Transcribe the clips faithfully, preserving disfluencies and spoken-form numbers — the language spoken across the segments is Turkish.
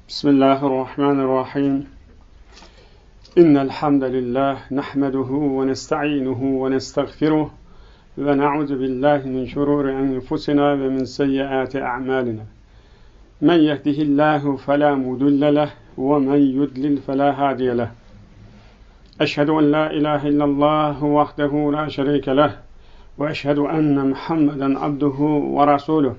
Bismillahirrahmanirrahim. İnnel hamdelellahi nahmeduhu ve nestainuhu ve nestağfiruh ve na'udzu billahi min şururi enfusina ve min seyyiati a'malina. Men yehdihillahu fela mudille leh ve men yudlil fela hadiye leh. Eşhedü en la ilahe illallah vahdehu la şerike leh ve eşhedü enne Muhammeden abduhu ve rasuluh.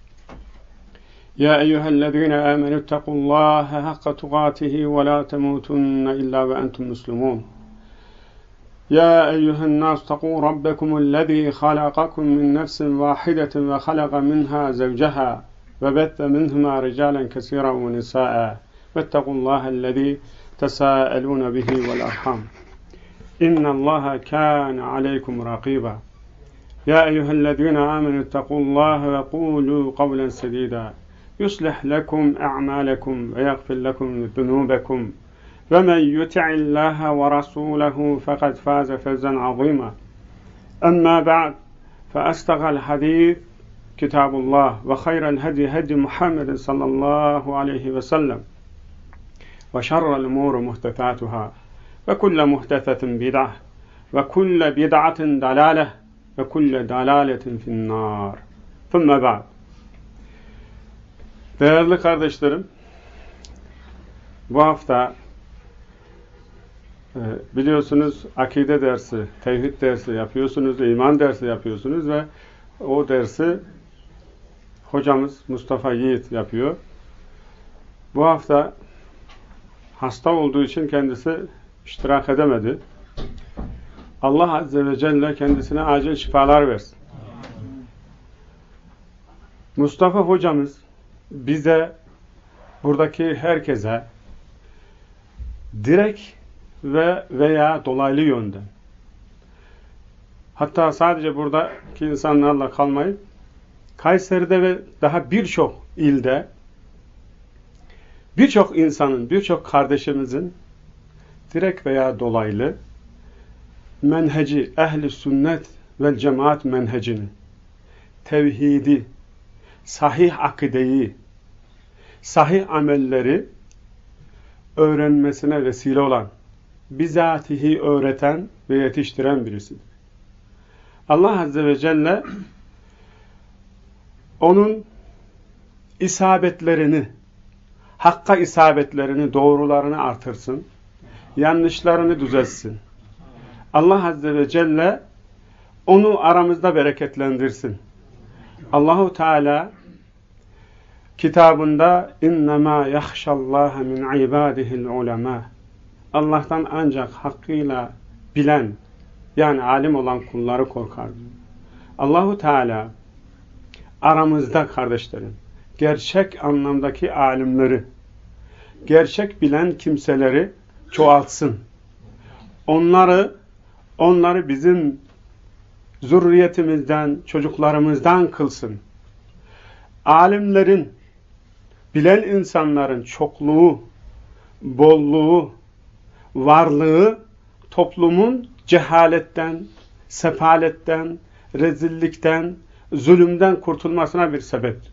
يا أيها الذين آمنوا اتقوا الله حق تقاته ولا تموتن إلا وأنتم مسلمون يا أيها الناس اتقوا ربكم الذي خلقكم من نفس واحدة وخلق منها زوجها وبث منهما رجالا كثيرا ونساء واتقوا الله الذي تساءلون به والأرحام إن الله كان عليكم رقيبا يا أيها الذين آمنوا اتقوا الله وقولوا قولا سديدا يصلح لكم أعمالكم ويغفر لكم ذنوبكم ومن يطع الله ورسوله فقد فاز فوزا عظيما أما بعد فأصدق الحديث كتاب الله وخير الهدي هدي محمد صلى الله عليه وسلم وشر الأمور محدثاتها وكل محدثة بدعة وكل بدعة ضلالة وكل ضلالة في النار ثم بعد. Değerli kardeşlerim, bu hafta e, biliyorsunuz akide dersi, tevhid dersi yapıyorsunuz, iman dersi yapıyorsunuz ve o dersi hocamız Mustafa Yiğit yapıyor. Bu hafta hasta olduğu için kendisi iştirak edemedi. Allah Azze ve Celle kendisine acil şifalar versin. Mustafa hocamız bize, buradaki herkese direkt ve veya dolaylı yönden, hatta sadece buradaki insanlarla kalmayıp Kayseri'de ve daha birçok ilde birçok insanın, birçok kardeşimizin direkt veya dolaylı menheci, ehli sünnet vel cemaat menhecini, tevhidi, sahih akideyi, sahih amelleri öğrenmesine vesile olan, bizatihi öğreten ve yetiştiren birisidir. Allah Azze ve Celle onun isabetlerini, hakka isabetlerini, doğrularını artırsın, yanlışlarını düzeltsin. Allah Azze ve Celle onu aramızda bereketlendirsin. Allahu Teala kitabında innema yahşallaha min ibadihil ulema, Allah'tan ancak hakkıyla bilen, yani alim olan kulları korkar. Allahu Teala aramızda kardeşlerim, gerçek anlamdaki alimleri, gerçek bilen kimseleri çoğaltsın. Onları onları bizim zürriyetimizden, çocuklarımızdan kılsın. Alimlerin, bilen insanların çokluğu, bolluğu, varlığı toplumun cehaletten, sefaletten, rezillikten, zulümden kurtulmasına bir sebeptir.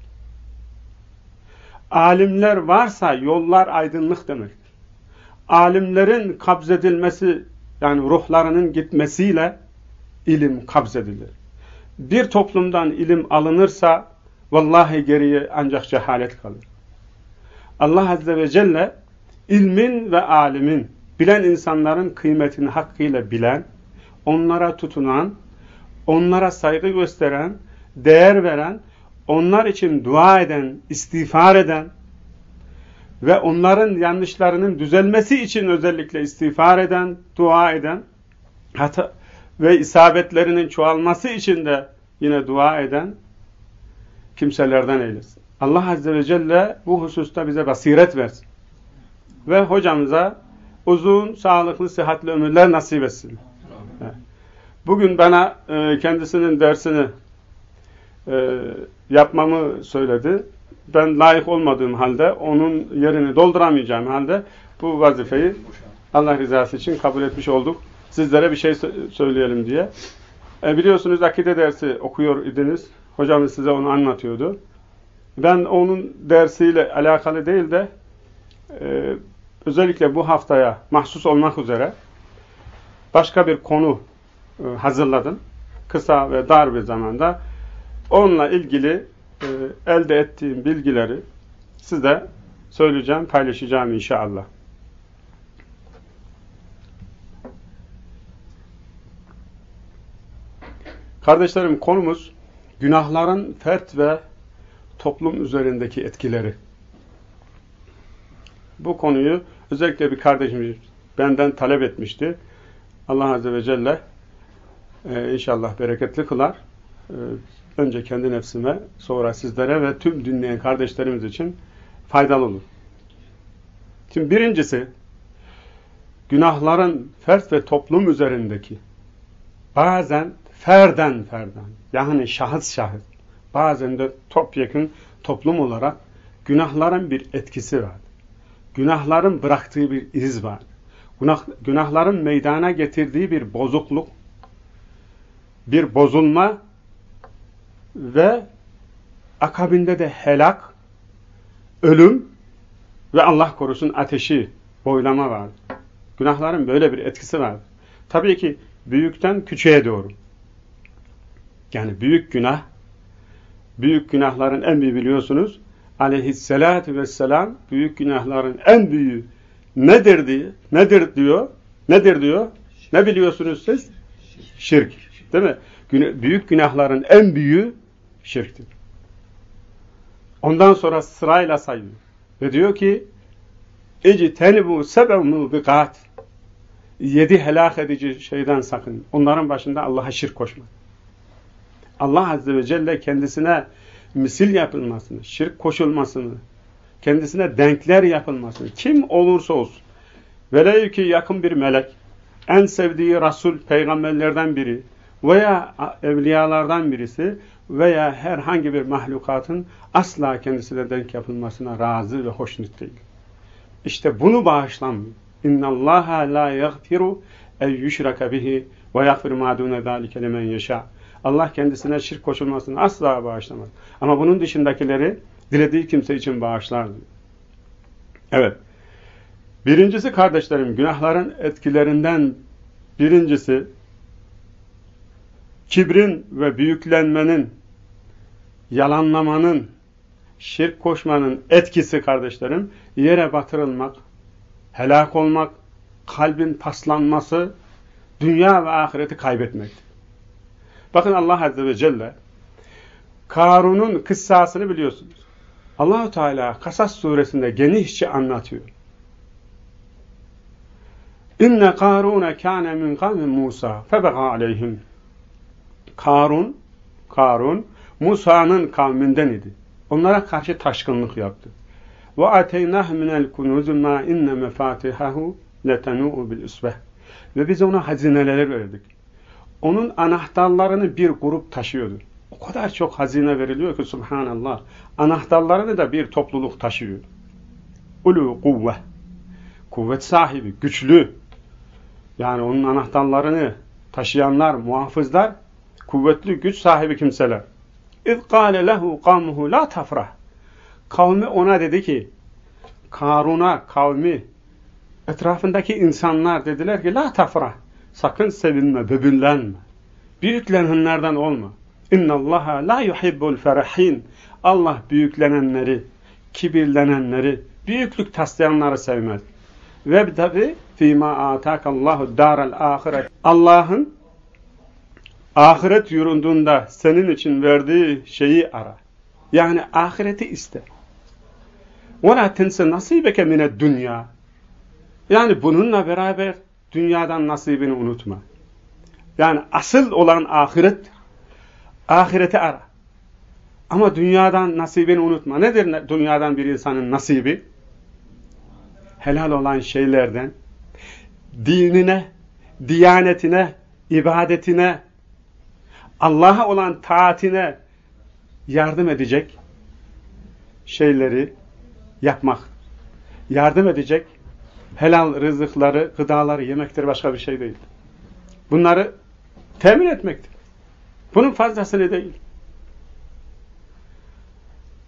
Alimler varsa yollar aydınlık demektir. Alimlerin kabzedilmesi, yani ruhlarının gitmesiyle ilim kabzedilir. Bir toplumdan ilim alınırsa vallahi geriye ancak cehalet kalır. Allah Azze ve Celle ilmin ve alimin, bilen insanların kıymetini hakkıyla bilen, onlara tutunan, onlara saygı gösteren, değer veren, onlar için dua eden, istiğfar eden ve onların yanlışlarının düzelmesi için özellikle istiğfar eden, dua eden, hatta ve isabetlerinin çoğalması için de yine dua eden kimselerden eylesin. Allah Azze ve Celle bu hususta bize basiret versin. Ve hocamıza uzun, sağlıklı, sıhhatli ömürler nasip etsin. Evet. Bugün bana e, kendisinin dersini e, yapmamı söyledi. Ben layık olmadığım halde, onun yerini dolduramayacağım halde bu vazifeyi Allah rızası için kabul etmiş olduk. Sizlere bir şey söyleyelim diye. E, biliyorsunuz akide dersi okuyor idiniz. Hocamız size onu anlatıyordu. Ben onun dersiyle alakalı değil de e, özellikle bu haftaya mahsus olmak üzere başka bir konu e, hazırladım. Kısa ve dar bir zamanda. Onunla ilgili e, elde ettiğim bilgileri size söyleyeceğim, paylaşacağım inşallah. Kardeşlerim, konumuz günahların fert ve toplum üzerindeki etkileri. Bu konuyu özellikle bir kardeşimiz benden talep etmişti. Allah Azze ve Celle e, inşallah bereketli kılar. E, önce kendi nefsime, sonra sizlere ve tüm dinleyen kardeşlerimiz için faydalı olur. Şimdi birincisi, günahların fert ve toplum üzerindeki, bazen ferden ferden, yani şahıs şahıs, bazen de topyekün toplum olarak günahların bir etkisi var. Günahların bıraktığı bir iz var. Günah, günahların meydana getirdiği bir bozukluk, bir bozulma ve akabinde de helak, ölüm ve Allah korusun ateşi, boylama var. Günahların böyle bir etkisi var. Tabii ki büyükten küçüğe doğru. Yani büyük günah, büyük günahların en büyüğü biliyorsunuz, aleyhissalatu vesselam büyük günahların en büyüğü nedir diyor? Nedir diyor? Nedir diyor? Ne biliyorsunuz siz? Şirk. Değil mi? Büyük günahların en büyüğü şirktir. Ondan sonra sırayla sayıyor. Ve diyor ki اِجْتَنِبُوا سَبَوْ مُوبِقَاتِ Yedi helak edici şeyden sakın. Onların başında Allah'a şirk koşma. Allah Azze ve Celle kendisine misil yapılmasını, şirk koşulmasını, kendisine denkler yapılmasını, kim olursa olsun, velev ki yakın bir melek, en sevdiği Resul, peygamberlerden biri veya evliyalardan birisi veya herhangi bir mahlukatın asla kendisine denk yapılmasına razı ve hoşnut değil. İşte bunu bağışlanmıyor. اِنَّ اللّٰهَ لَا يَغْفِرُ اَنْ يُشْرَكَ بِهِ وَيَغْفِرُ مَا دُونَ ذَٰلِكَ لِمَنْ يَشَاءُ Allah kendisine şirk koşulmasını asla bağışlamaz. Ama bunun dışındakileri dilediği kimse için bağışlar diyor. Evet. Birincisi kardeşlerim, günahların etkilerinden birincisi kibrin ve büyüklenmenin, yalanlamanın, şirk koşmanın etkisi kardeşlerim, yere batırılmak, helak olmak, kalbin paslanması, dünya ve ahireti kaybetmektir. Bakın Allah Azze ve Celle Karun'un kıssasını biliyorsunuz. Allah-u Teala Kasas suresinde genişçe anlatıyor. İnne Karun kâne min kavmi Musa febegâ aleyhim. Karun, Karun Musa'nın kavminden idi. Onlara karşı taşkınlık yaptı. Ve ateynah minel kunuz ma inne mefatihahu letenu'u bil usbeh. Ve biz ona hazineler verdik. Onun anahtarlarını bir grup taşıyordu. O kadar çok hazine veriliyor ki subhanallah. Anahtarlarını da bir topluluk taşıyor. Ulu kuvve. Kuvvet sahibi, güçlü. Yani onun anahtarlarını taşıyanlar, muhafızlar, kuvvetli, güç sahibi kimseler. اِذْ قَالَ لَهُ قَوْمُهُ لَا تَفْرَحْ Kavmi ona dedi ki, Karun'a, kavmi, etrafındaki insanlar dediler ki, la tafrah, sakın sevinme, böbürlenme, büyüklenenlerden olma. اِنَّ اللّٰهَ لَا يُحِبُّ الْفَرَحِينَ Allah büyüklenenleri, kibirlenenleri, büyüklük taslayanları sevmez. Ve tabi فِيمَا آتَاكَ اللّٰهُ دَارَ الْآخِرَةِ Allah'ın ahiret yurdunda senin için verdiği şeyi ara. Yani ahireti iste. وَلَا تَنْسَ نَصِيبَكَ مِنَ الدُّنْيَا Yani bununla beraber dünyadan nasibini unutma. Yani asıl olan ahiret, ahireti ara. Ama dünyadan nasibini unutma. Nedir dünyadan bir insanın nasibi? Helal olan şeylerden, dinine, diyanetine, ibadetine, Allah'a olan taatine yardım edecek şeyleri yapmak. Yardım edecek helal rızıkları, gıdaları yemektir, başka bir şey değil. Bunları temin etmektir. Bunun fazlasını değil.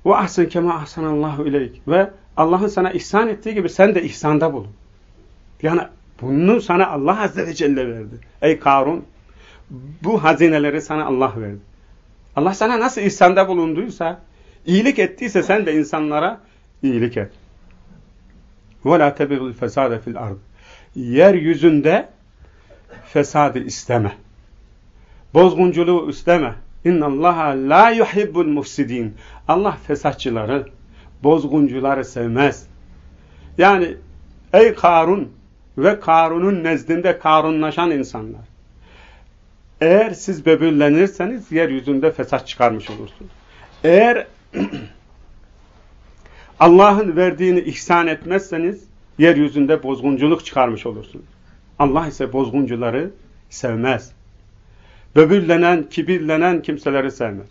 Ve ahsen kema ahsanallahu ileyk. Ve Allah'ın sana ihsan ettiği gibi sen de ihsanda bulun. Yani bunu sana Allah Azze ve Celle verdi. Ey Karun, bu hazineleri sana Allah verdi. Allah sana nasıl ihsanda bulunduysa, iyilik ettiyse sen de insanlara iyilik et. وَلَا تَبِغُ الْفَسَادَ فِي الْأَرْضِ. Yeryüzünde fesadı isteme. Bozgunculuğu isteme. اِنَّ اللّٰهَ لَا يُحِبُّ الْمُفْسِد۪ينَ. Allah fesatçıları, bozguncuları sevmez. Yani ey Karun ve Karun'un nezdinde Karunlaşan insanlar. Eğer siz böbürlenirseniz yeryüzünde fesat çıkarmış olursunuz. Eğer Allah'ın verdiğini ihsan etmezseniz yeryüzünde bozgunculuk çıkarmış olursunuz. Allah ise bozguncuları sevmez. Böbürlenen, kibirlenen kimseleri sevmez.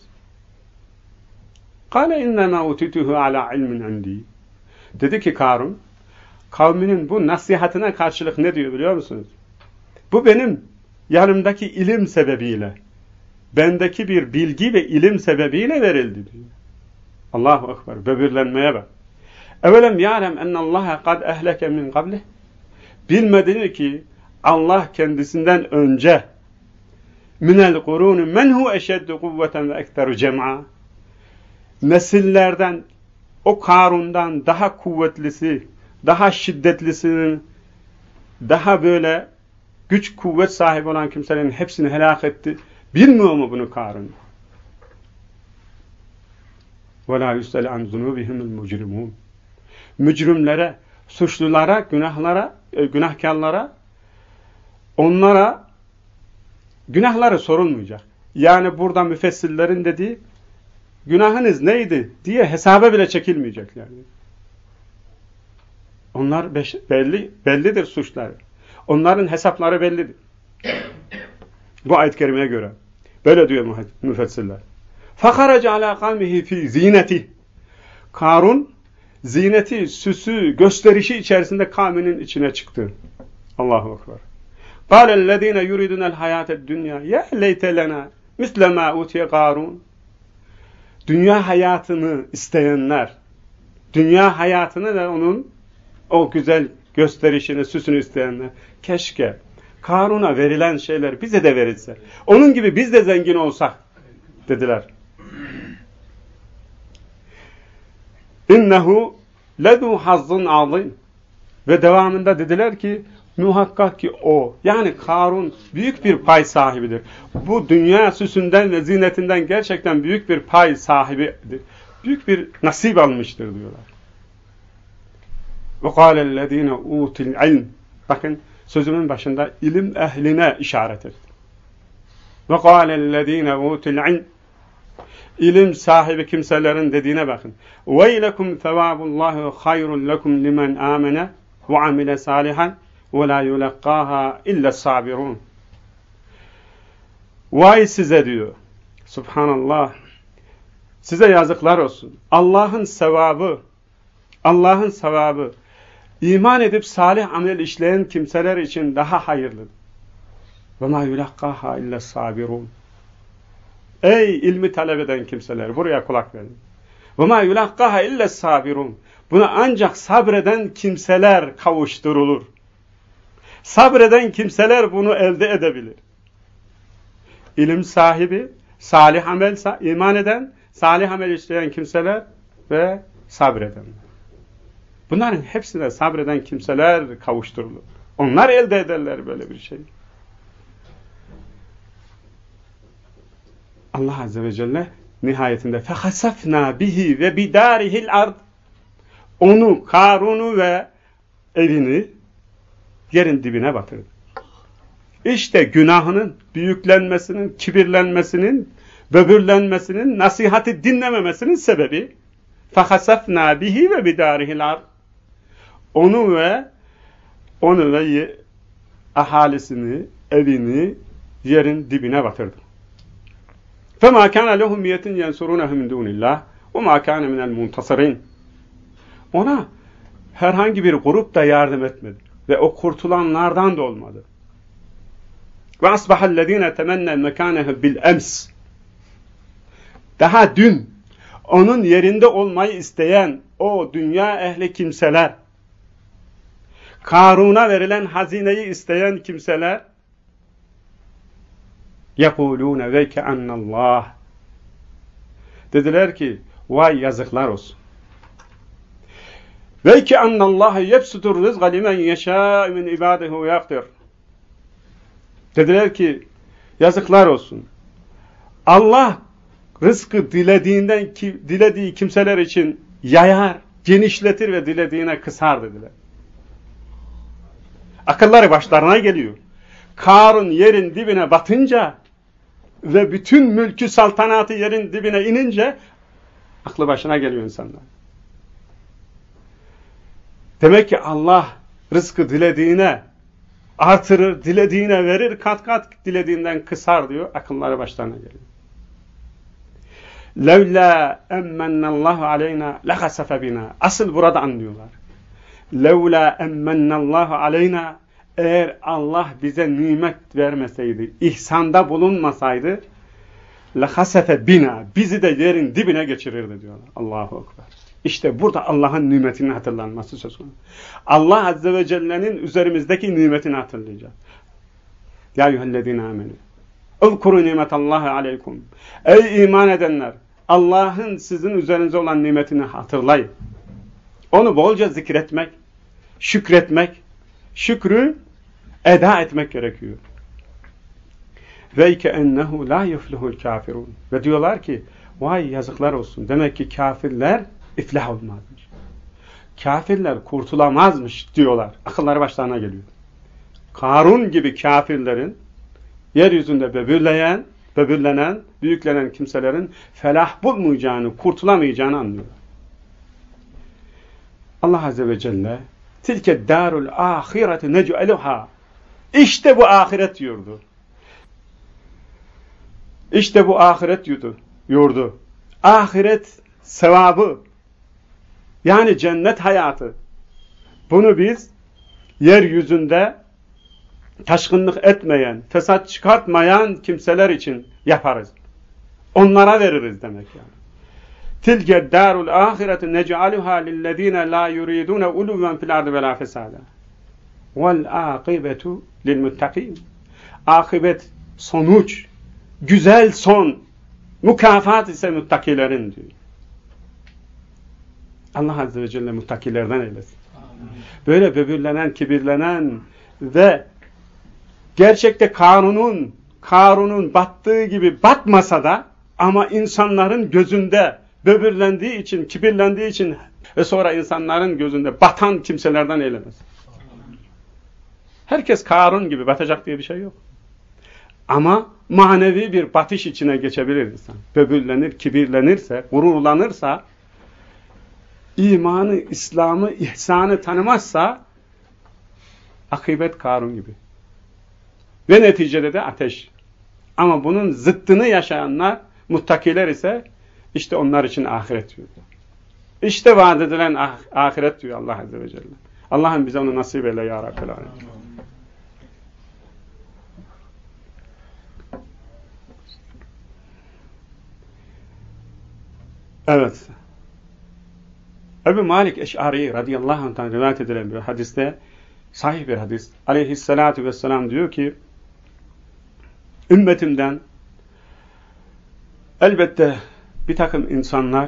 قَالَ اِنَّمَا اُتِتُهُ عَلَى عِلْمٍ عِنْدِي. Dedi ki Karun, kavminin bu nasihatine karşılık ne diyor biliyor musunuz? Bu benim yanımdaki ilim sebebiyle, bendeki bir bilgi ve ilim sebebiyle verildi diyor. Allahu Ekber, böbürlenmeye bak. Evelem ya'lem ennallaha kad ehleke min qablih. Bilmedi ki Allah kendisinden önce minel kurun men hu eşeddu kuvveten ve ekteru cem'a. Nesillerden o Karun'dan daha kuvvetlisi, daha şiddetlisinin, daha böyle güç kuvvet sahibi olan kimselerin hepsini helak etti. Bilmiyor mu bunu Karun? وَلَا يُسْتَلِ عَنْ ذُنُوبِهِمُ الْمُجْرِمُونَ. Mücrimlere, suçlulara, günahlara, günahkarlara, onlara günahları sorulmayacak. Yani burada müfessirlerin dediği günahınız neydi diye hesaba bile çekilmeyecek yani. Onlar beş, belli bellidir suçları. Onların hesapları bellidir. Bu ayet-i kerimeye göre. Böyle diyor müfessirler. فَخَرَجَ عَلَى قَوْمِهِ فِي زِينَتِهِ. Karun, zineti, süsü, gösterişi içerisinde kavminin içine çıktı. Allahu Ekber. قَالَ الَّذ۪ينَ يُرِدُونَ الْحَيَاةَ الدُّنْيَا يَا لَيْتَ لَنَا مِثْلَ مَا اُوتِيَ قَارُونَ. Dünya hayatını isteyenler, dünya hayatını ve onun o güzel gösterişini, süsünü isteyenler, keşke Karun'a verilen şeyler bize de verilse, onun gibi biz de zengin olsak dediler. İnnehu ledu hazzun azim. Ve devamında dediler ki muhakkak ki o, yani Karun büyük bir pay sahibidir. Bu dünya süsünden ve zinetinden gerçekten büyük bir pay sahibidir. Büyük bir nasip almıştır diyorlar. Ve kâlellezîneûtil ilm. Bakın sözümün başında ilim ehline işaret etti. Ve kâlellezîneûtil ilm. İlim sahibi kimselerin dediğine bakın. وَيْلَكُمْ ثَوَابُ اللّٰهِ خَيْرٌ لَكُمْ لِمَنْ آمَنَ وَعَمِلَ صَالِحًا وَلَا يُلَقَّاهَا اِلَّا الصَّابِرُونَ. Vay size diyor. Subhanallah. Size yazıklar olsun. Allah'ın sevabı, Allah'ın sevabı, iman edip salih amel işleyen kimseler için daha hayırlıdır. وَمَا يُلَقَّاهَا اِلَّا الصَّابِرُونَ. Ey ilmi talep eden kimseler, buraya kulak verin. وَمَا يُلَقَّاهَا اِلَّا الصَّابِرُونَ. Buna ancak sabreden kimseler kavuşturulur. Sabreden kimseler bunu elde edebilir. İlim sahibi, salih amel, iman eden, salih amel işleyen kimseler ve sabredenler. Bunların hepsine sabreden kimseler kavuşturulur. Onlar elde ederler böyle bir şey. Allah Azze ve Celle nihayetinde فَخَسَفْنَا بِهِ وَبِدَارِهِ الْأَرْضِ. Onu, Karun'u ve evini yerin dibine batırdı. İşte günahının, büyüklenmesinin, kibirlenmesinin, böbürlenmesinin, nasihati dinlememesinin sebebi فَخَسَفْنَا بِهِ وَبِدَارِهِ الْأَرْضِ. Onu ve onu ve ahalisini, evini yerin dibine batırdı. فَمَا كَانَ لَهُمْ مِيَةٍ يَنْسُرُونَهُ مِنْ دُونِ اللّٰهِ وَمَا كَانَ مِنَ الْمُنْتَصِرِينَ. Ona herhangi bir grup da yardım etmedi. Ve o kurtulanlardan da olmadı. وَأَصْبَحَ الَّذ۪ينَ تَمَنَّ مَكَانَهُ بِالْأَمْسِ. Daha dün onun yerinde olmayı isteyen o dünya ehli kimseler, Karun'a verilen hazineyi isteyen kimseler, يَقُولُونَ ve keannallah, dediler ki vay yazıklar olsun. Ve keannallâhe yebsutur rızqa limen yeşâ min ibâdihi ve yakdir. Dediler ki yazıklar olsun. Allah rızkı dilediğinden ki, dilediği kimseler için yayar, genişletir ve dilediğine kısar dediler. Akılları başlarına geliyor. Karun yerin dibine batınca ve bütün mülkü saltanatı yerin dibine inince aklı başına geliyor insanlar. Demek ki Allah rızkı dilediğine artırır, dilediğine verir, kat kat dilediğinden kısar diyor. Akılları başlarına geliyor. لَوْلَا اَمَّنَّ اللّٰهُ عَلَيْنَا لَخَسَفَ بِنَا. Asıl burada anlıyorlar. لَوْلَا اَمَّنَّ اللّٰهُ عَلَيْنَا. Eğer Allah bize nimet vermeseydi, ihsanda bulunmasaydı, لَخَسَفَ bina, bizi de yerin dibine geçirirdi diyorlar. Allahu Ekber. İşte burada Allah'ın nimetinin hatırlanması söz konusu. Allah Azze ve Celle'nin üzerimizdeki nimetini hatırlayacak. Ya eyyühellezine amenü. Uzkuru nimetallahi aleykum. Ey iman edenler! Allah'ın sizin üzerinize olan nimetini hatırlayın. Onu bolca zikretmek, şükretmek, şükrü eda etmek gerekiyor. Ve keennehu la yuflihul kafirun. Ve diyorlar ki vay yazıklar olsun. Demek ki kafirler iflah olmazmış. Kafirler kurtulamazmış diyorlar. Akılları başlarına geliyor. Karun gibi kafirlerin yeryüzünde böbürleyen, böbürlenen, büyüklenen kimselerin felah bulmayacağını, kurtulamayacağını anlıyorlar. Allah Azze ve Celle tilke darul ahireti nec'eluha. İşte bu ahiret yurdu. İşte bu ahiret yurdu. yurdu. Ahiret sevabı, yani cennet hayatı. Bunu biz yeryüzünde taşkınlık etmeyen, fesat çıkartmayan kimseler için yaparız. Onlara veririz demek yani. Tilke darul ahireti nec'aluha lillezine la yuridune uluven fil ardı ve la fesada. Vel akibetu lil muttakin. Akibet, sonuç, güzel son, mükafat ise muttakilerin diyor. Allah Azze ve Celle muttakilerden eylesin. Böyle böbürlenen, kibirlenen ve gerçekte Karun'un Karun'un battığı gibi batmasa da ama insanların gözünde böbürlendiği için, kibirlendiği için ve sonra insanların gözünde batan kimselerden eylemesin. Herkes Karun gibi batacak diye bir şey yok. Ama manevi bir batış içine geçebilir insan. Böbürlenir, kibirlenirse, gururlanırsa, imanı, İslam'ı, ihsanı tanımazsa akıbet Karun gibi. Ve neticede de ateş. Ama bunun zıttını yaşayanlar, muttakiler ise işte onlar için ahiret diyor. İşte vaat edilen ah ahiret diyor Allah Azze ve Celle. Allah'ım bize onu nasip eyle ya Rabbel Alemin. Evet. Ebu Malik Eş'ari radıyallahu anh'tan rivayet edilen bir hadiste, sahih bir hadis, aleyhissalatu vesselam diyor ki, ümmetimden elbette bir takım insanlar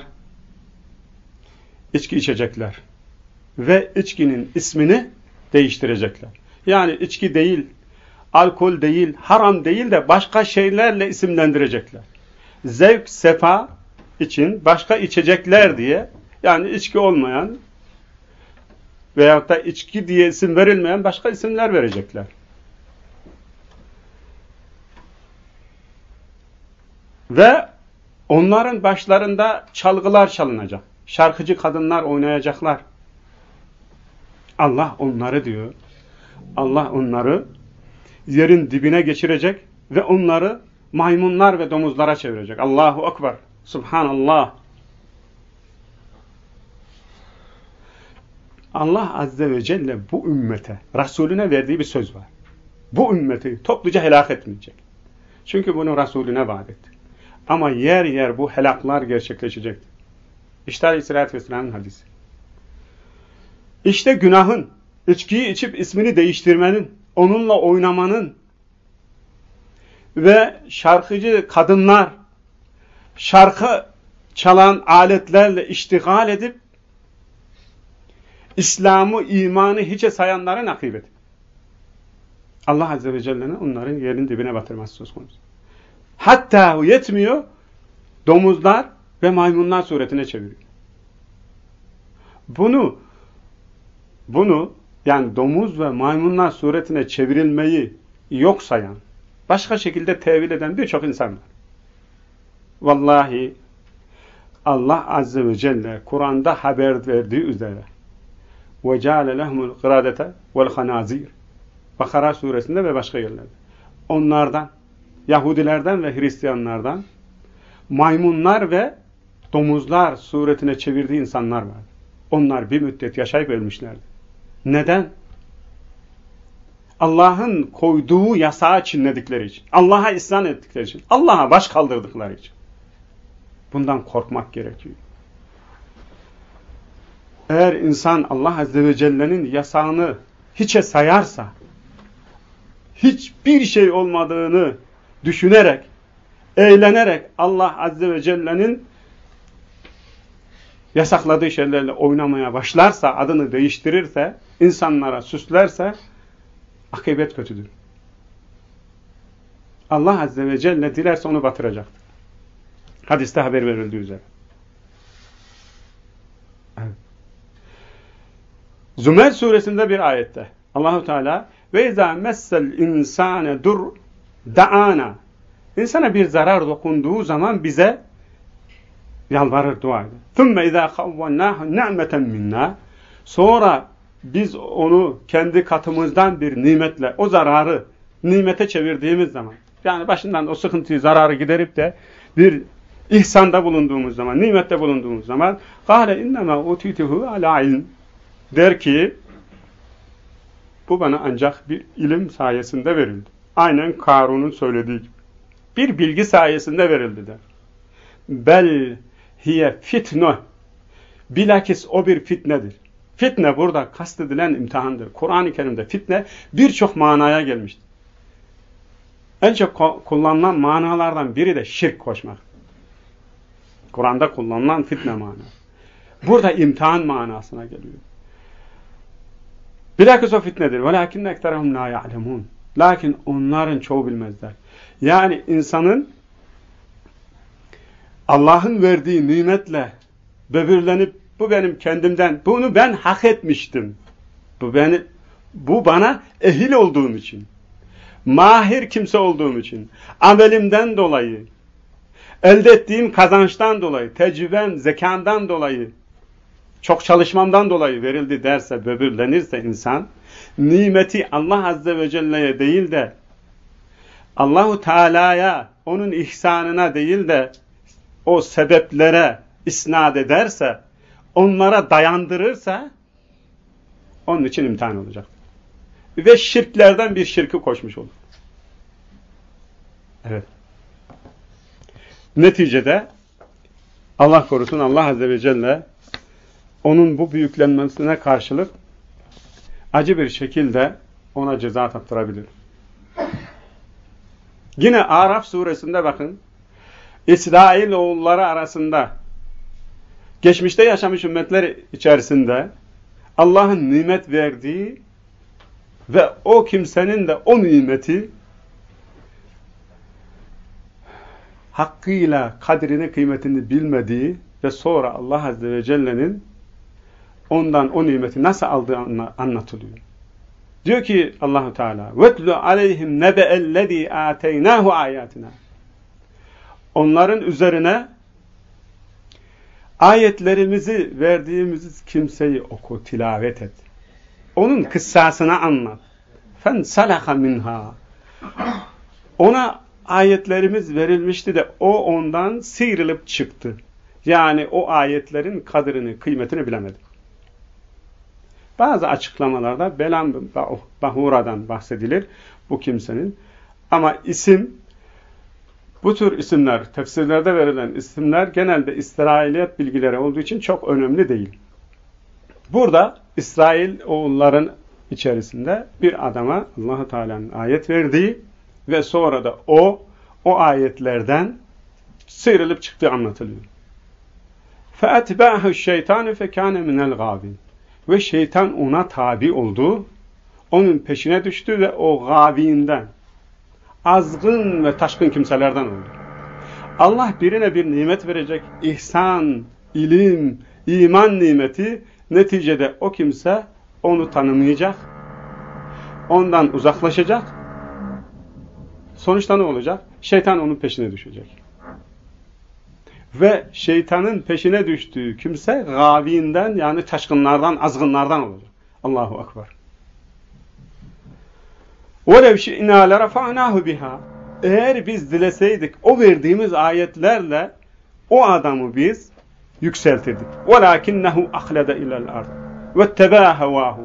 içki içecekler ve içkinin ismini değiştirecekler. Yani içki değil, alkol değil, haram değil de başka şeylerle isimlendirecekler. Zevk, sefa için başka içecekler diye, yani içki olmayan veyahut da içki diye isim verilmeyen başka isimler verecekler. Ve onların başlarında çalgılar çalınacak. Şarkıcı kadınlar oynayacaklar. Allah onları diyor, Allah onları yerin dibine geçirecek ve onları maymunlar ve domuzlara çevirecek. Allahu Ekber. Subhanallah. Allah Azze ve Celle bu ümmete, Resulüne verdiği bir söz var. Bu ümmeti topluca helak etmeyecek. Çünkü bunu Resulüne vaat etti. Ama yer yer bu helaklar gerçekleşecek. İşte Aleyhisselatü Vesselam'ın hadisi. İşte günahın, içkiyi içip ismini değiştirmenin, onunla oynamanın ve şarkıcı kadınlar, şarkı çalan aletlerle iştigal edip İslam'ı, imanı hiçe sayanların akıbeti. Allah Azze ve Celle'nin onların yerin dibine batırması söz konusu. Hatta yetmiyor, domuzlar ve maymunlar suretine çeviriyor. Bunu bunu yani domuz ve maymunlar suretine çevrilmeyi yok sayan, başka şekilde tevil eden birçok insan var. Vallahi Allah Azze ve Celle Kur'an'da haber verdiği üzere وَجَعَلَ لَهُمُ الْقِرَادَةَ وَالْخَنَازِيرِ Bakara suresinde ve başka yerlerde. Onlardan, Yahudilerden ve Hristiyanlardan maymunlar ve domuzlar suretine çevirdiği insanlar var. Onlar bir müddet yaşayıp ölmüşlerdi. Neden? Allah'ın koyduğu yasağı çiğnedikleri için, Allah'a isyan ettikleri için, Allah'a baş kaldırdıkları için. Bundan korkmak gerekiyor. Eğer insan Allah Azze ve Celle'nin yasağını hiçe sayarsa, hiçbir şey olmadığını düşünerek, eğlenerek Allah Azze ve Celle'nin yasakladığı şeylerle oynamaya başlarsa, adını değiştirirse, insanlara süslerse, akıbet kötüdür. Allah Azze ve Celle dilerse onu batıracaktır. Hadiste haber verildiği üzere. Evet. Zümer suresinde bir ayette Allahu Teala ve izâ messel insâne dur da'ana İnsana bir zarar dokunduğu zaman bize yalvarır, dua eder. Thumma izâ khavvannâhu ni'meten minnâ Sonra biz onu kendi katımızdan bir nimetle, o zararı nimete çevirdiğimiz zaman, yani başından o sıkıntıyı, zararı giderip de bir ihsanda bulunduğumuz zaman, nimette bulunduğumuz zaman قَالَ اِنَّمَا اُتِيتُهُ عَلَى ilm der ki, bu bana ancak bir ilim sayesinde verildi. Aynen Karun'un söylediği gibi. Bir bilgi sayesinde verildi der. Bel hiye fitne. Bilakis o bir fitnedir. Fitne burada kastedilen imtihandır. Kur'an-ı Kerim'de fitne birçok manaya gelmiştir. En çok kullanılan manalardan biri de şirk koşmak. Kur'an'da kullanılan fitne manası. Burada imtihan manasına geliyor. Bilakis o fitnedir. وَلَاكِنَّ اَكْتَرَهُمْ لَا يَعْلَمُونَ Lakin onların çoğu bilmezler. Yani insanın Allah'ın verdiği nimetle böbürlenip bu benim kendimden, bunu ben hak etmiştim. Bu beni, bu bana ehil olduğum için, mahir kimse olduğum için, amelimden dolayı, elde ettiğim kazançtan dolayı, tecrübem, zekamdan dolayı, çok çalışmamdan dolayı verildi derse, böbürlenirse insan, nimeti Allah Azze ve Celle'ye değil de Allahu Teala'ya, onun ihsanına değil de o sebeplere isnat ederse, onlara dayandırırsa, onun için imtihan olacak. Ve şirklerden bir şirki koşmuş olur. Evet. Neticede Allah korusun, Allah Azze ve Celle onun bu büyüklenmesine karşılık acı bir şekilde ona ceza tattırabilir. Yine Araf suresinde bakın, İsrailoğulları arasında geçmişte yaşamış ümmetler içerisinde Allah'ın nimet verdiği ve o kimsenin de o nimeti hakkıyla kadrini, kıymetini bilmediği ve sonra Allah Azze ve Celle'nin ondan o nimeti nasıl aldığı anlatılıyor. Diyor ki Allah-u Teala وَتْلُ عَلَيْهِمْ نَبَأَ الَّذ۪ي آتَيْنَاهُ آيَاتِنَا Onların üzerine ayetlerimizi verdiğimiz kimseyi oku, tilavet et. Onun kıssasını anlat. فَنْسَلَخَ مِنْهَا Ona ayetlerimiz verilmişti de o ondan sıyrılıp çıktı. Yani o ayetlerin kadrini, kıymetini bilemedi. Bazı açıklamalarda Belam Bahura'dan bahsedilir bu kimsenin. Ama isim Bu tür isimler, tefsirlerde verilen isimler genelde İsrailiyet bilgileri olduğu için çok önemli değil. Burada İsrail oğulların içerisinde bir adama Allah-u Teala'nın ayet verdiği ve sonra da o, o ayetlerden sıyrılıp çıktığı anlatılıyor. فَاَتْبَعَهُ الشَّيْطَانُ فَكَانَ مِنَ الْغَابِينَ Ve şeytan ona tabi oldu, onun peşine düştü ve o gâvinden, azgın ve taşkın kimselerden oldu. Allah birine bir nimet verecek, ihsan, ilim, iman nimeti, neticede o kimse onu tanımayacak, ondan uzaklaşacak, sonuçta ne olacak? Şeytan onun peşine düşecek. Ve şeytanın peşine düştüğü kimse gâvinden, yani taşkınlardan, azgınlardan olacak. Allahu Ekber. وَلَوْ شِئْنَا لَرَفَعْنَاهُ بِهَا Eğer biz dileseydik, o verdiğimiz ayetlerle o adamı biz yükseltirdik. وَلَاكِنَّهُ أَخْلَدَ إِلَى الْأَرْضِ وَاتَّبَعَ هَوَاهُ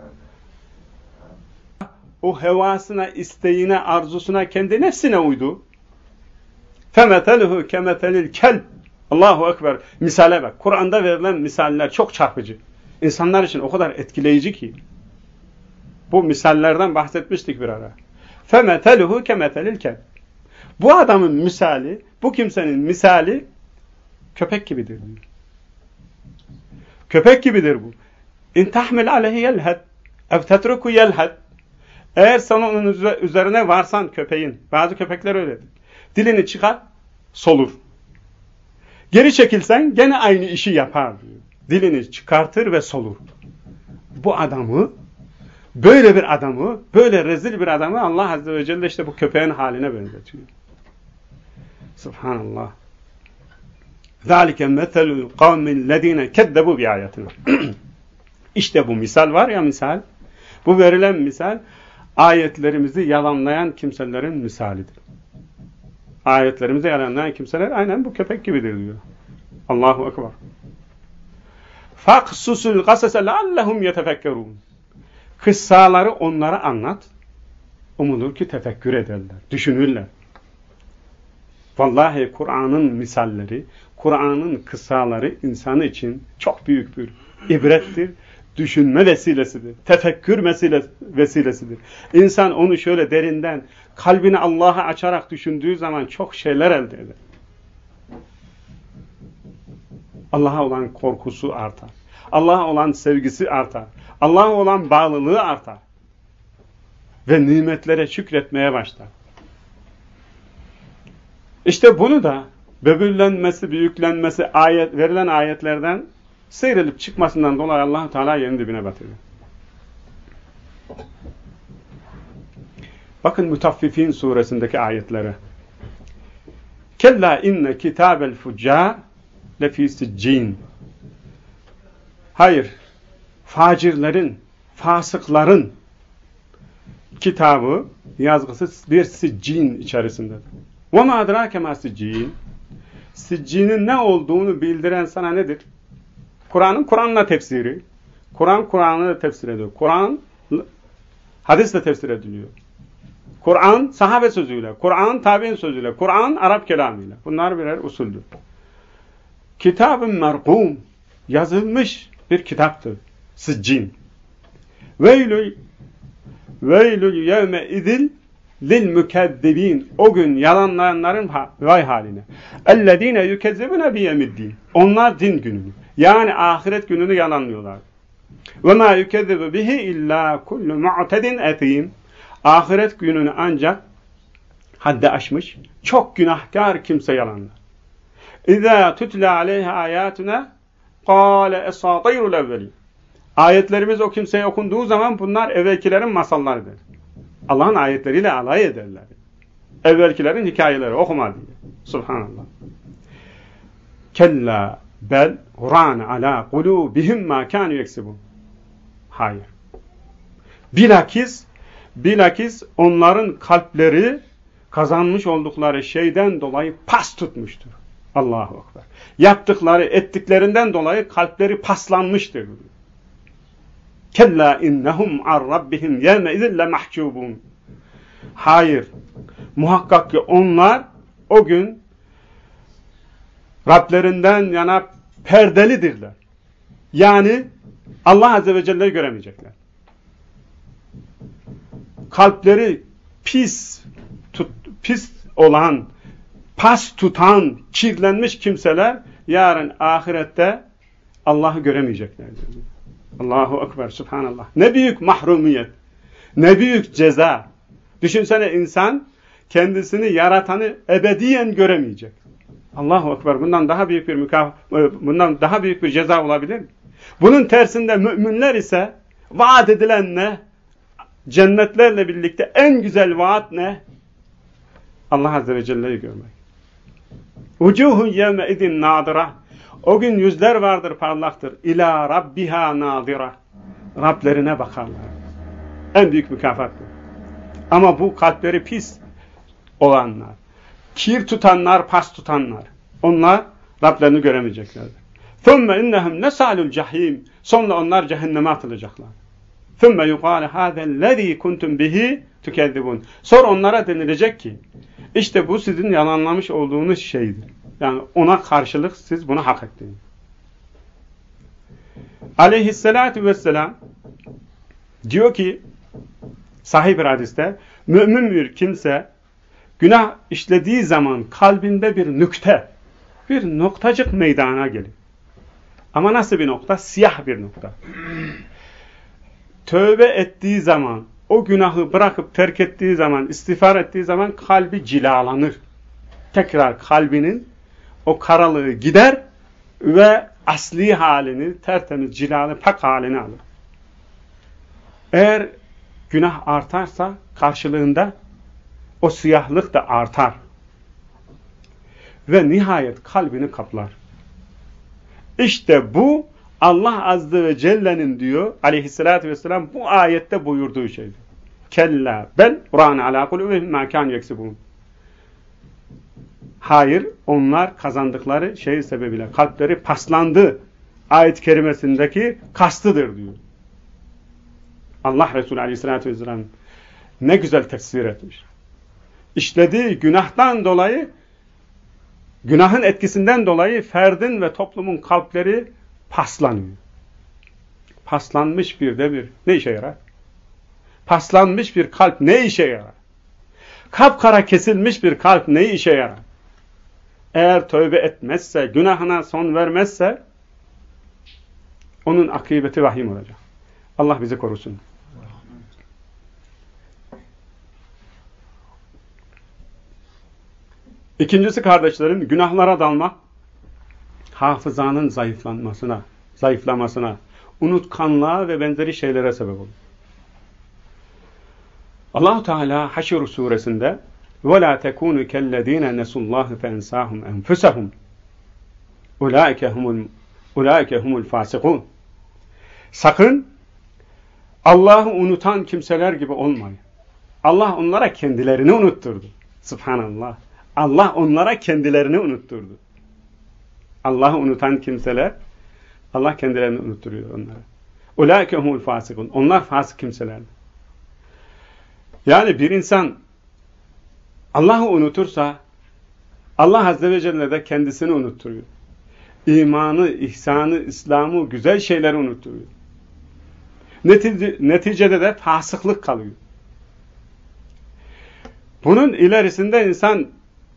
O hevasına, isteğine, arzusuna, kendi nefsine uydu. فَمَثَلُهُ كَمَثَلِ الْكَلْبِ Allahu Ekber. Misale bak. Kur'an'da verilen misaller çok çarpıcı. İnsanlar için o kadar etkileyici ki. Bu misallerden bahsetmiştik bir ara. فَمَثَلُهُ كَمَثَلِ الْكَلْبِ Bu adamın misali, bu kimsenin misali köpek gibidir diyor. Köpek gibidir bu. اِنْ تَحْمِلْ عَلَيْهِ يَلْهَدْ اَوْ تَتْرُكُ يَلْهَدْ Eğer sen onun üzerine varsan köpeğin, bazı köpekler öyledir. Dilini çıkar, solur. Geri çekilsen gene aynı işi yapar diyor. Dilini çıkartır ve solur. Bu adamı, böyle bir adamı, böyle rezil bir adamı Allah Azze ve Celle işte bu köpeğin haline benzetiyor. Subhanallah. ذَٰلِكَ مَثَلُ الْقَوْمِ الَّذ۪ينَ كَذَّبُوا بِآيَاتِنَا İşte bu misal var ya misal, bu verilen misal, ayetlerimizi yalanlayan kimselerin misalidir. Ayetlerimizi yalanlayan kimseler aynen bu köpek gibidir diyor. Allahu Ekber. فَقْسُسُ الْقَسَسَ لَعَلَّهُمْ يَتَفَكَّرُونَ Kıssaları onlara anlat. Umulur ki tefekkür ederler, düşünürler. Vallahi Kur'an'ın misalleri, Kur'an'ın kıssaları insanı için çok büyük bir ibrettir. Düşünme vesilesidir. Tefekkür vesilesidir. İnsan onu şöyle derinden, kalbini Allah'a açarak düşündüğü zaman çok şeyler elde eder. Allah'a olan korkusu artar. Allah'a olan sevgisi artar. Allah'a olan bağlılığı artar. Ve nimetlere şükretmeye başlar. İşte bunu da böbürlenmesi, büyüklenmesi, ayet, verilen ayetlerden sıyrılıp çıkmasından dolayı Allah-u Teala yerin dibine batırıyor. Bakın Mutaffifin suresindeki ayetlere. Kella inne kitabel fuccar lefî siccîn. Hayır, facirlerin, fasıkların kitabı, yazgısı bir siccin içerisindedir. وَمَا اَدْرَاكَ مَا siccîn. Siccinin ne olduğunu bildiren sana nedir? Kur'an'ın Kur'an'la tefsiri. Kur'an Kur'an'ı tefsir ediyor. Kur'an hadisle tefsir ediliyor. Kur'an sahabe sözüyle, Kur'an tabi'in sözüyle, Kur'an Arap kelamıyla. Bunlar birer usuldür. Kitab-ı merkum, yazılmış bir kitaptır. Siccin. Veylül veylül yevme idil lil mükezzibin. O gün yalanlayanların vay haline. Ellezine yükezzibune biyemiddin. Onlar din gününü, yani ahiret gününü yalanlıyorlar. Ve ma yükezzibu bihi illa kullu mu'tedin etim. Ahiret gününü ancak haddi aşmış, çok günahkar kimse yalanlar. İzâ tutla aleyhe âyâtuna qâle esâtayrul evvelîn. Ayetlerimiz o kimseye okunduğu zaman bunlar evvelkilerin masallarıdır. Allah'ın ayetleriyle alay ederler. Evvelkilerin hikayeleri okuma diye. Subhanallah. Kella bel râne alâ kulûbihim mâ kânû yeksibûn. Hayır. Bilakis Bilakis onların kalpleri kazanmış oldukları şeyden dolayı pas tutmuştur. Allahu Ekber. Yaptıkları, ettiklerinden dolayı kalpleri paslanmıştır. Kella innehum ar rabbihim yevme izille mahcubun. Hayır. Muhakkak ki onlar o gün Rablerinden yana perdelidirler. Yani Allah Azze ve Celle'yi göremeyecekler. Kalpleri pis, tut, pis olan, pas tutan, kirlenmiş kimseler yarın ahirette Allah'ı göremeyeceklerdir. Allahu Ekber, Subhanallah. Ne büyük mahrumiyet, ne büyük ceza. Düşünsene, insan kendisini yaratanı ebediyen göremeyecek. Allahu Ekber. Bundan daha büyük bir mükafat, bundan daha büyük bir ceza olabilir mi? Bunun tersinde müminler ise vaat edilen ne? Cennetlerle birlikte en güzel vaat ne? Allah Azze ve Celle'yi görmek. Vucuhun yevme idin nadira. O gün yüzler vardır, parlaktır. İlâ rabbiha nadira. Rablerine bakarlar. En büyük mükafat bu. Ama bu kalpleri pis olanlar, kir tutanlar, pas tutanlar, onlar Rablerini göremeyeceklerdir. ثُمَّ اِنَّهُمْ نَسَالُ الْجَحِيمِ Sonra onlar cehenneme atılacaklar. ثُمَّ يُقَالَ هَذَا الَّذ۪ي كُنْتُمْ بِهِ تُكَذِّبُونَ Sonra onlara denilecek ki, işte bu sizin yalanlamış olduğunuz şeydir. Yani ona karşılık siz bunu hak ettiniz. Aleyhissalatu vesselam diyor ki, sahih bir hadiste, mümin bir kimse günah işlediği zaman kalbinde bir nükte, bir noktacık meydana gelir. Ama nasıl bir nokta? Siyah bir nokta. Tövbe ettiği zaman, o günahı bırakıp terk ettiği zaman, istiğfar ettiği zaman kalbi cilalanır. Tekrar kalbinin o karalığı gider ve asli halini, tertemiz, cilalı, pak halini alır. Eğer günah artarsa karşılığında o siyahlık da artar. Ve nihayet kalbini kaplar. İşte bu Allah Azze ve Celle'nin diyor aleyhissalatü vesselam bu ayette buyurduğu şeydir. Kella bel râne alâ kulûbihim mâ kânû yeksibûn. Hayır, onlar kazandıkları şey sebebiyle kalpleri paslandı. Ayet-i kerimesindeki kastıdır diyor. Allah Resulü aleyhissalatü vesselam ne güzel tefsir etmiş. İşlediği günahtan dolayı, günahın etkisinden dolayı ferdin ve toplumun kalpleri paslanıyor. Paslanmış bir demir ne işe yarar? Paslanmış bir kalp ne işe yarar? Kapkara kesilmiş bir kalp ne işe yarar? Eğer tövbe etmezse, günahına son vermezse onun akıbeti vahim olacak. Allah bizi korusun. İkincisi kardeşlerim, günahlara dalmak hafızanın zayıflanmasına, zayıflamasına, unutkanlığa ve benzeri şeylere sebep olur. Allah-u Teala Haşr suresinde وَلَا تَكُونُ كَالَّذ۪ينَ نَسُوا اللّٰهِ فَاَنْسَاهُمْ اَنْفُسَهُمْ اُولَٰئِكَ هُمُ الْفَاسِقُونَ Sakın Allah'ı unutan kimseler gibi olmayın. Allah onlara kendilerini unutturdu. Subhanallah. Allah onlara kendilerini unutturdu. Allah'ı unutan kimseler, Allah kendilerini unutturuyor onlara. اُولَٰئِكَ هُمُ الْفَاسِقُونَ Onlar fasık kimselerdir. Yani bir insan Allah'ı unutursa Allah Azze ve Celle de kendisini unutturuyor. İmanı, ihsanı, İslam'ı, güzel şeyleri unutturuyor. Netice, neticede de fasıklık kalıyor. Bunun ilerisinde insan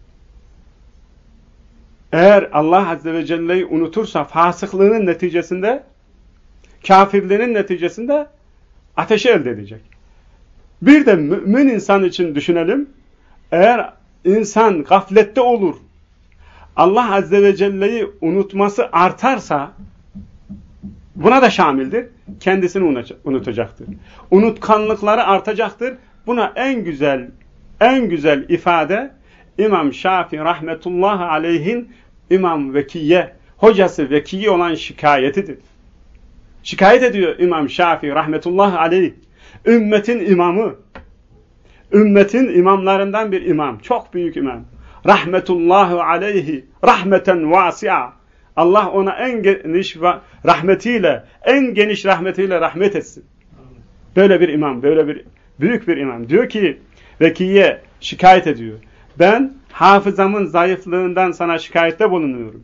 eğer Allah Azze ve Celle'yi unutursa fasıklığının neticesinde, kafirliğinin neticesinde ateşi elde edecek. Bir de mümin insan için düşünelim. Eğer insan gaflette olur, Allah Azze ve Celle'yi unutması artarsa, buna da şamildir, kendisini unutacaktır. Unutkanlıkları artacaktır. Buna en güzel, en güzel ifade İmam Şafii rahmetullahi aleyhin İmam Vekiye, hocası Vekiye olan şikayetidir. Şikayet ediyor İmam Şafii rahmetullahi aleyh, ümmetin imamı, ümmetin imamlarından bir imam, çok büyük imam. Rahmetullahi aleyhi, rahmeten vasi'a. Allah ona en geniş rahmetiyle, en geniş rahmetiyle rahmet etsin. Böyle bir imam, böyle bir büyük bir imam. Diyor ki, Vekiye şikayet ediyor. Ben hafızamın zayıflığından sana şikayette bulunuyorum.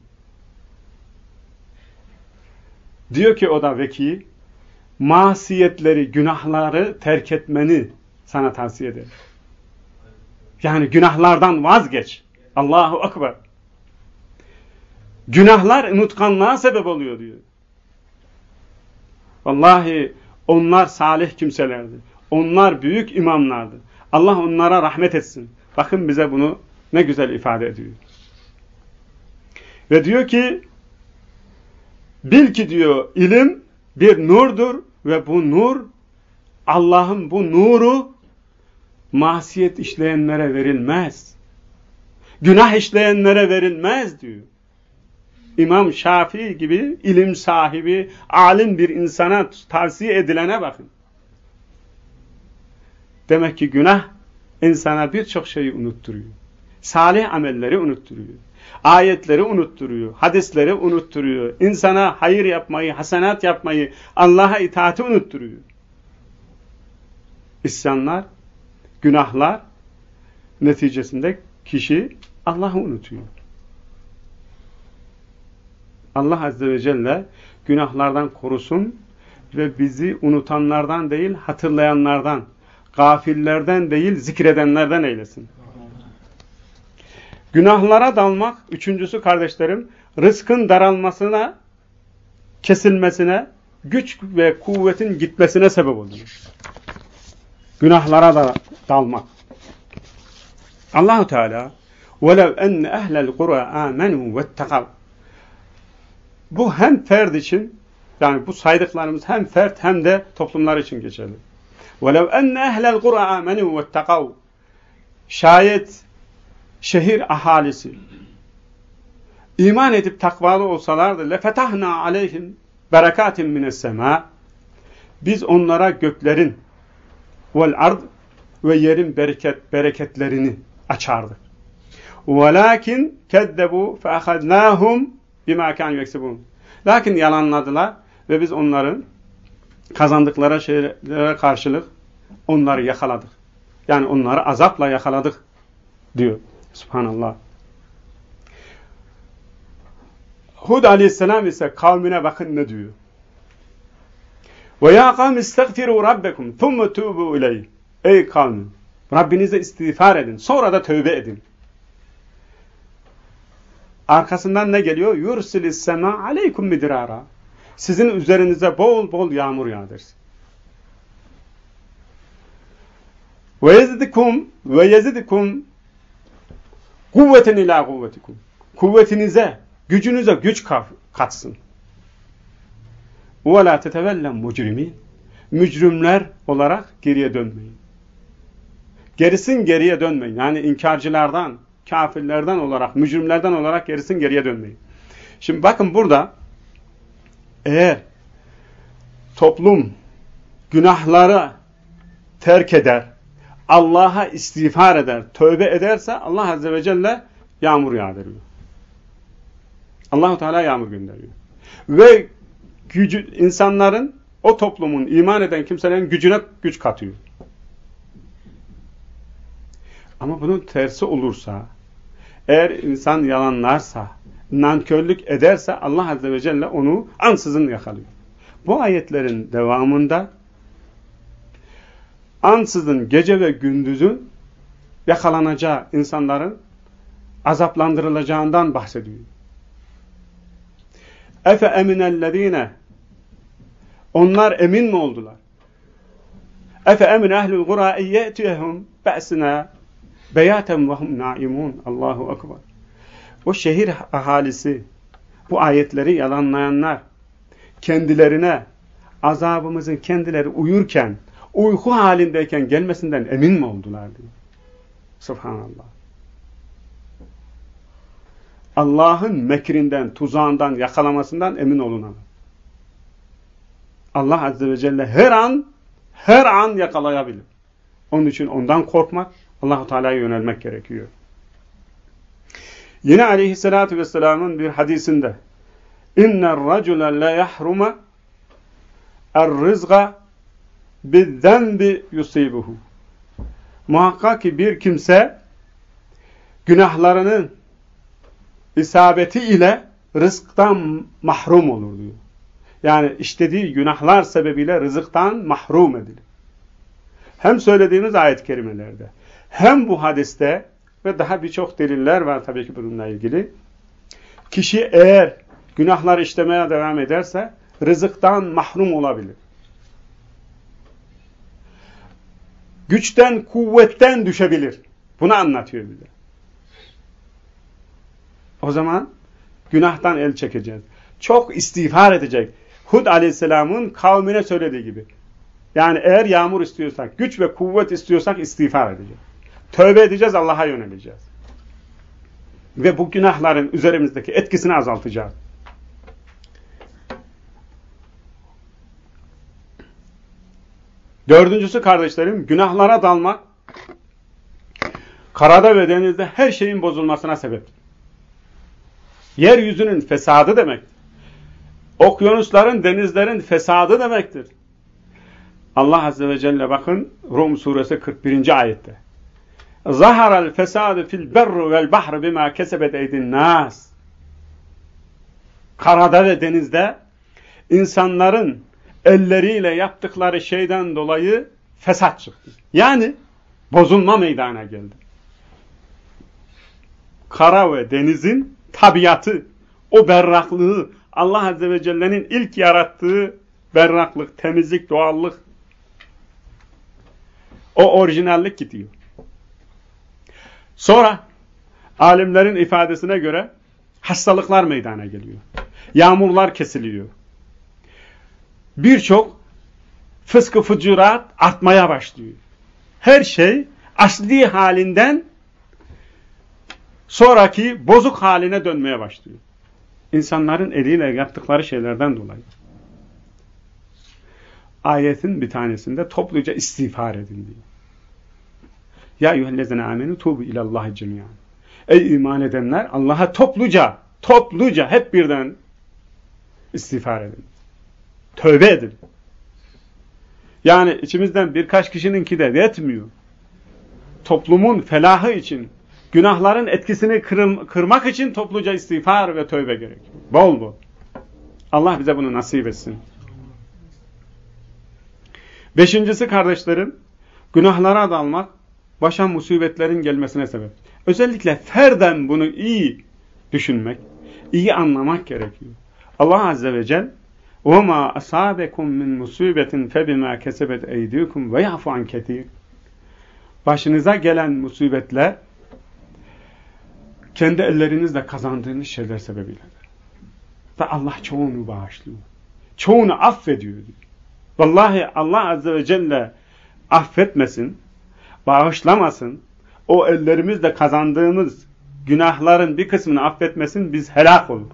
Diyor ki o da veki, masiyetleri, günahları terk etmeni sana tavsiye ederim. Yani günahlardan vazgeç. Allahu Ekber. Günahlar unutkanlığa sebep oluyor diyor. Vallahi onlar salih kimselerdi. Onlar büyük imamlardı. Allah onlara rahmet etsin. Bakın bize bunu ne güzel ifade ediyor. Ve diyor ki, bil ki diyor, ilim bir nurdur ve bu nur, Allah'ın bu nuru masiyet işleyenlere verilmez. Günah işleyenlere verilmez diyor. İmam Şafii gibi ilim sahibi, alim bir insana tavsiye edilene bakın. Demek ki günah insana birçok şeyi unutturuyor. Salih amelleri unutturuyor. Ayetleri unutturuyor. Hadisleri unutturuyor. İnsana hayır yapmayı, hasenat yapmayı, Allah'a itaati unutturuyor. İsyanlar, günahlar neticesinde kişi Allah'ı unutuyor. Allah Azze ve Celle günahlardan korusun ve bizi unutanlardan değil, hatırlayanlardan, gafillerden değil, zikredenlerden eylesin. Günahlara dalmak, üçüncüsü kardeşlerim, rızkın daralmasına, kesilmesine, güç ve kuvvetin gitmesine sebep olur. Günahlara da dalmak. Allah-u Teala وَلَوْ اَنَّ اَهْلَ الْقُرَى آمَنُوا وَاتَّقَوْا. Bu hem ferd için, yani bu saydıklarımız hem fert hem de toplumlar için geçerli. وَلَوْ اَنَّ اَهْلَ الْقُرَى آمَنُوا وَاتَّقَوْا. Şayet şehir ahalisi iman edip takvalı olsalardı لَفَتَحْنَا عَلَيْهِمْ بَرَكَاتٍ مِنَ السَّمَاءِ. Biz onlara göklerin وَالْاَرْضِ ve yerin bereket, bereketlerini açardık. وَلَكِنْ كَذَّبُوا فَأَخَذْنَاهُمْ بِمَا كَانُوا يَكْسِبُونَ. Lakin yalanladılar ve biz onların kazandıkları şeylere karşılık onları yakaladık. Yani onları azapla yakaladık diyor. Subhanallah. Hud aleyhisselam ise kavmine bakın ne diyor. وَيَا قَوْمِ اسْتَغْفِرُوا رَبَّكُمْ ثُمَّ تُوبُوا اِلَيْهِ. Ey kavmim! Rabbinize istiğfar edin. Sonra da tövbe edin. Arkasından ne geliyor? يُرْسِلِ السَّمَا عَلَيْكُمْ مِدْرَارًا. Sizin üzerinize bol bol yağmur yağdırsın. وَيَزِدِكُمْ وَيَزِدِكُمْ kuvveten ila kuvvetikum. Kuvvetinize, gücünüze güç katsın. وَلَا تَتَوَلَّمْ مُجْرِمِينَ. Mücrimler olarak geriye dönmeyin. Gerisin geriye dönmeyin. Yani inkarcılardan, kafirlerden olarak, mücrimlerden olarak gerisin geriye dönmeyin. Şimdi bakın burada eğer toplum günahları terk eder, Allah'a istiğfar eder, tövbe ederse Allah Azze ve Celle yağmur yağdırıyor. Allah-u Teala yağmur gönderiyor. Ve gücü, insanların, o toplumun, iman eden kimselerin gücüne güç katıyor. Ama bunun tersi olursa, eğer insan yalanlarsa, nankörlük ederse Allah Azze ve Celle onu ansızın yakalıyor. Bu ayetlerin devamında ansızın gece ve gündüzün yakalanacağı insanların azaplandırılacağından bahsediyor. Efe eminellezine. Onlar emin mi oldular? Efe emin ehlul gura en ye'tiyehum ba'sina beyaten ve hum naimun. Allahu ekber. O şehir ahalisi, bu ayetleri yalanlayanlar kendilerine azabımızın kendileri uyurken, uyku halindeyken gelmesinden emin mi oldular diyor. Subhanallah. Allah'ın mekrinden, tuzağından, yakalamasından emin olunalım. Allah Azze ve Celle her an, her an yakalayabilir. Onun için ondan korkmak, Allah-u Teala'ya yönelmek gerekiyor. Yine Aleyhisselatü Vesselam'ın bir hadisinde اِنَّ الرَّجُلَ لَا يَحْرُمَ الرِّزْغَ بِالذَّنْبِ يُصِيبُهُ. Muhakkak ki bir kimse günahlarının isabeti ile rızktan mahrum olur diyor. Yani işlediği günahlar sebebiyle rızıktan mahrum edilir. Hem söylediğimiz ayet-i kerimelerde hem bu hadiste ve daha birçok deliller var tabii ki bununla ilgili. Kişi eğer günahlar işlemeye devam ederse rızıktan mahrum olabilir. Güçten, kuvvetten düşebilir. Bunu anlatıyor bize. O zaman günahtan el çekeceğiz. Çok istiğfar edecek. Hud aleyhisselamın kavmine söylediği gibi. Yani eğer yağmur istiyorsak, güç ve kuvvet istiyorsak istiğfar edeceğiz. Tövbe edeceğiz, Allah'a yöneleceğiz. Ve bu günahların üzerimizdeki etkisini azaltacağız. Dördüncüsü kardeşlerim, günahlara dalmak, karada ve denizde her şeyin bozulmasına sebeptir. Yeryüzünün fesadı demektir. Okyanusların, denizlerin fesadı demektir. Allah Azze ve Celle bakın Rum suresi kırk birinci ayette. Zaharal fesadu fil berri vel bahri bima kesebet eydin nas. Karada ve denizde insanların elleriyle yaptıkları şeyden dolayı fesat çıktı. Yani bozulma meydana geldi. Kara ve denizin tabiatı, o berraklığı, Allah Azze ve Celle'nin ilk yarattığı berraklık, temizlik, doğallık, o orijinallik gidiyor. Sonra alimlerin ifadesine göre hastalıklar meydana geliyor. Yağmurlar kesiliyor. Birçok fıskı fücurat artmaya başlıyor. Her şey asli halinden sonraki bozuk haline dönmeye başlıyor. İnsanların eliyle yaptıkları şeylerden dolayı. Ayetin bir tanesinde topluca istiğfar edin diyor. Ya eyyühellezine amenu tubu ilallahi cemiyan. Ey iman edenler, Allah'a topluca, topluca hep birden istiğfar edin. Tövbe edin. Yani içimizden birkaç kişininki de yetmiyor. Toplumun felahı için, günahların etkisini kırım, kırmak için topluca istiğfar ve tövbe gerek. Bol bol. Allah bize bunu nasip etsin. Beşincisi kardeşlerim, günahlara dalmak, başa musibetlerin gelmesine sebep. Özellikle ferden bunu iyi düşünmek, iyi anlamak gerekiyor. Allah Azze ve Celle وَمَا أَصَابَكُمْ مِنْ مُصِيبَةٍ فَبِمَا كَسَبَتْ اَيْدِيكُمْ وَيَعْفُ عَنْ كَثِيرٍ. Başınıza gelen musibetler kendi ellerinizle kazandığınız şeyler sebebiyle. Ve Allah çoğunu bağışlıyor. Çoğunu affediyor. Vallahi Allah Azze ve Celle affetmesin, bağışlamasın, o ellerimizle kazandığımız günahların bir kısmını affetmesin, biz helak olur.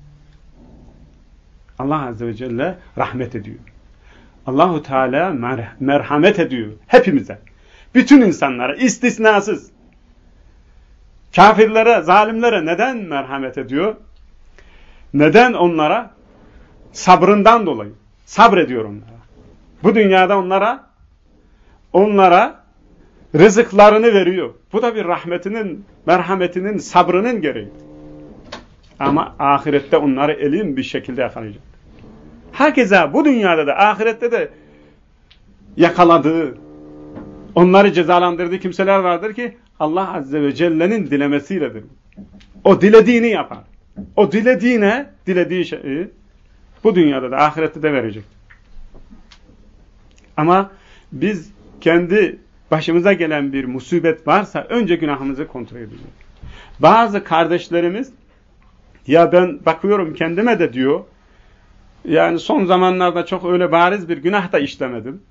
Allah Azze ve Celle rahmet ediyor. Allahu Teala merhamet ediyor hepimize. Bütün insanlara istisnasız. Kafirlere, zalimlere neden merhamet ediyor? Neden onlara? Sabrından dolayı. Sabrediyor onlara. Bu dünyada onlara onlara rızıklarını veriyor. Bu da bir rahmetinin, merhametinin, sabrının gereği. Ama ahirette onları elim bir şekilde yakalayacak. Herkese bu dünyada da ahirette de yakaladığı, onları cezalandırdığı kimseler vardır ki Allah Azze ve Celle'nin dilemesiyledir. O dilediğini yapar. O dilediğine, dilediği şeyi bu dünyada da ahirette de verecek. Ama biz kendi başımıza gelen bir musibet varsa önce günahımızı kontrol edeceğiz. Bazı kardeşlerimiz ya ben bakıyorum kendime de diyor, yani son zamanlarda çok öyle bariz bir günah da işlemedim.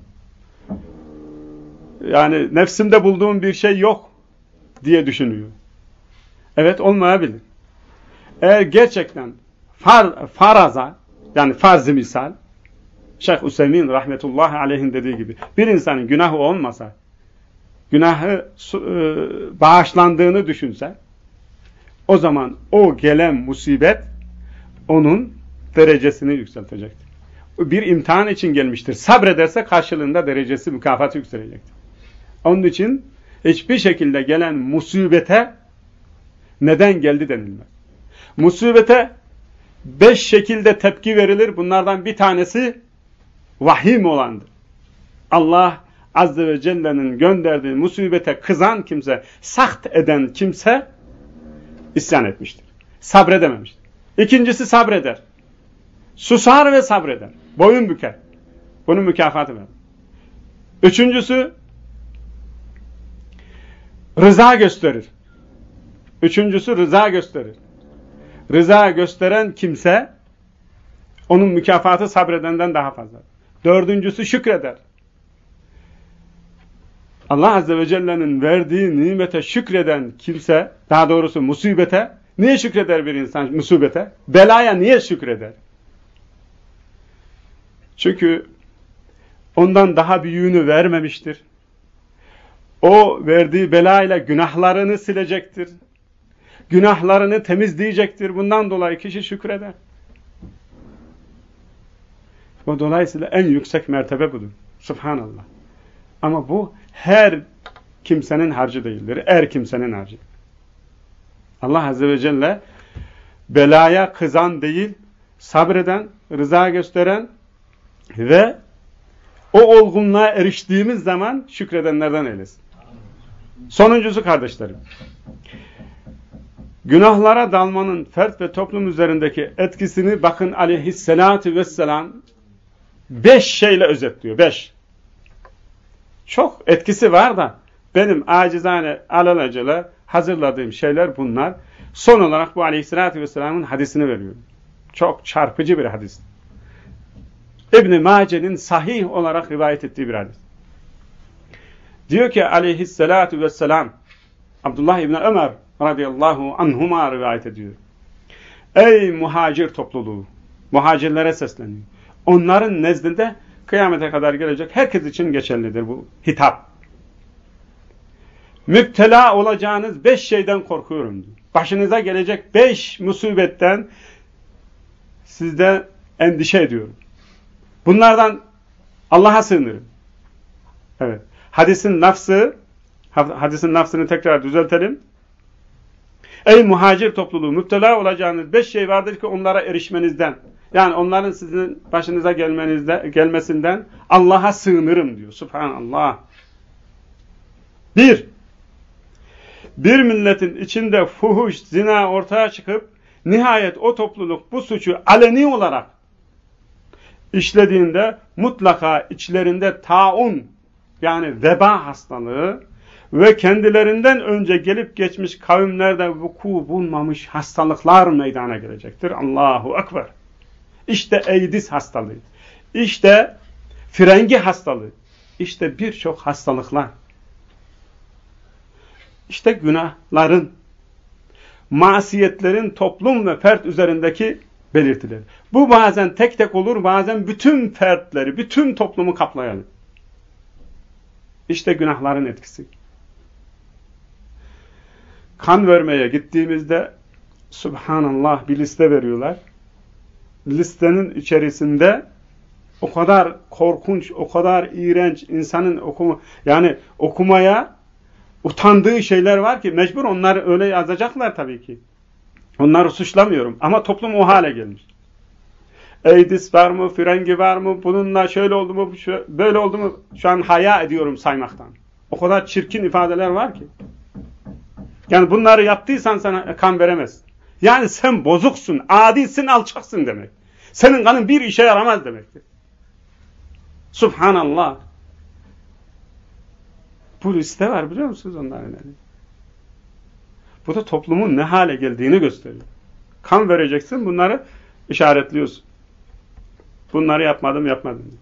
Yani nefsimde bulduğum bir şey yok diye düşünüyor. Evet, olmayabilir. Eğer gerçekten far, faraza, yani farz-ı misal, Şeyh Hüseyin rahmetullahi aleyhin dediği gibi bir insanın günahı olmasa, günahı e, bağışlandığını düşünse, o zaman o gelen musibet onun derecesini yükseltecektir. Bir imtihan için gelmiştir. Sabrederse karşılığında derecesi, mükafatı yükselecektir. Onun için hiçbir şekilde gelen musibete Neden geldi denilmez. Musibete beş şekilde tepki verilir. Bunlardan bir tanesi vahim olandır. Allah Azze ve Celle'nin gönderdiği musibete kızan kimse, saht eden kimse isyan etmiştir. Sabredememiştir. İkincisi sabreder. Susar ve sabreder. Boyun büker. Bunun mükafatı var. Üçüncüsü rıza gösterir. Üçüncüsü rıza gösterir. Rıza gösteren kimse onun mükafatı sabredenden daha fazla. Dördüncüsü şükreder. Allah Azze ve Celle'nin verdiği nimete şükreden kimse, daha doğrusu musibete, niye şükreder bir insan musibete? Belaya niye şükreder? Çünkü ondan daha büyüğünü vermemiştir. O verdiği belayla günahlarını silecektir. Günahlarını temizleyecektir. Bundan dolayı kişi şükreder. O dolayısıyla en yüksek mertebe budur. Subhanallah. Ama bu her kimsenin harcı değildir. Er kimsenin harcı. Allah Azze ve Celle belaya kızan değil, sabreden, rıza gösteren ve o olgunluğa eriştiğimiz zaman şükredenlerden eylesin. Sonuncusu kardeşlerim. Günahlara dalmanın fert ve toplum üzerindeki etkisini bakın aleyhissalatu vesselam beş şeyle özetliyor. Beş. Çok etkisi var da benim acizane alelacele hazırladığım şeyler bunlar. Son olarak bu aleyhissalatu vesselamın hadisini veriyorum. Çok çarpıcı bir hadis. İbn-i Mace'nin sahih olarak rivayet ettiği bir hadis. Diyor ki aleyhissalatu vesselam, Abdullah İbni Ömer radıyallahu anhuma rivayet ediyor. Ey muhacir topluluğu, muhacirlere sesleniyor. Onların nezdinde kıyamete kadar gelecek herkes için geçerlidir bu hitap. Müptela olacağınız beş şeyden korkuyorum diyor. Başınıza gelecek beş musibetten sizde endişe ediyorum. Bunlardan Allah'a sığınırım. Evet. Hadisin lafzı, hadisin lafzını tekrar düzeltelim. Ey muhacir topluluğu, müptela olacağınız beş şey vardır ki onlara erişmenizden, yani onların sizin başınıza gelmenizde, gelmesinden Allah'a sığınırım diyor. Subhanallah. Bir, bir milletin içinde fuhuş, zina ortaya çıkıp nihayet o topluluk bu suçu aleni olarak işlediğinde mutlaka içlerinde taun, yani veba hastalığı ve kendilerinden önce gelip geçmiş kavimlerde vuku bulmamış hastalıklar meydana gelecektir. Allahu Ekber. İşte AIDS hastalığı, işte frengi hastalığı, işte birçok hastalıklar, işte günahların, masiyetlerin toplum ve fert üzerindeki belirtileri. Bu bazen tek tek olur, bazen bütün fertleri, bütün toplumu kaplayalım. İşte günahların etkisi. Kan vermeye gittiğimizde subhanallah bir liste veriyorlar. Listenin içerisinde o kadar korkunç, o kadar iğrenç, insanın okuma, yani okumaya utandığı şeyler var ki mecbur onlar öyle yazacaklar tabii ki. Onları suçlamıyorum ama toplum o hale gelmiş. AIDS var mı, frengi var mı, bununla şöyle oldu mu, böyle oldu mu, şu an haya ediyorum saymaktan. O kadar çirkin ifadeler var ki. Yani bunları yaptıysan sana kan veremez. Yani sen bozuksun, adisin, alçaksın demek. Senin kanın bir işe yaramaz demektir. Subhanallah. Bu liste var biliyor musunuz onların? Bu da toplumun ne hale geldiğini gösteriyor. Kan vereceksin, bunları işaretliyorsun. Bunları yapmadım, yapmadım.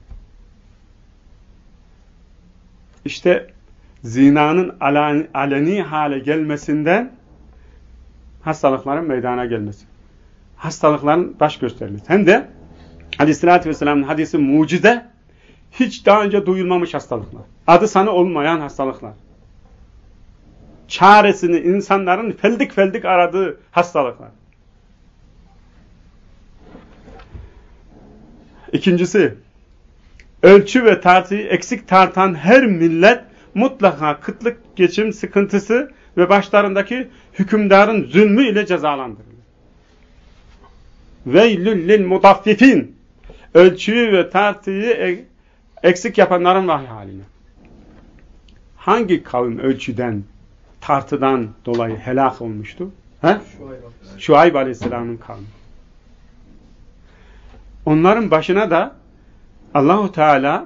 İşte zinanın aleni, aleni hale gelmesinden hastalıkların meydana gelmesi. Hastalıkların baş göstermesi. Hem de Aleyhisselatü Vesselam'ın hadisi mucize, hiç daha önce duyulmamış hastalıklar. Adı sanı olmayan hastalıklar. Çaresini insanların feldik feldik aradığı hastalıklar. İkincisi, ölçü ve tartıyı eksik tartan her millet mutlaka kıtlık, geçim sıkıntısı ve başlarındaki hükümdarın zulmü ile cezalandırılır. Veylül lil mutaffifin. Ölçüyü ve tartıyı eksik yapanların vay haline. Hangi kavim ölçüden, tartıdan dolayı helak olmuştu? He? Şuayb Aleyhisselam'ın kavmi. Onların başına da Allahu Teala